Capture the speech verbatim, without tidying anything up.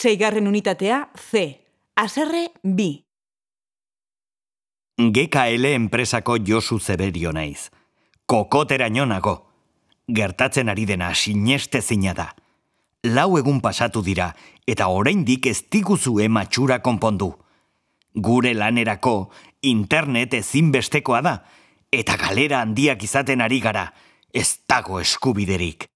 Seigarren unitatea C. Haserre bi. G K L enpresako Josu Zeberio naiz. Kokoteraino nago. Gertatzen ari dena sinestezina da. Lau egun pasatu dira eta oraindik ez diguzue matxura konpondu. Gure lanerako internet ezinbestekoa da eta galera handiak izaten ari gara. Ez dago eskubiderik.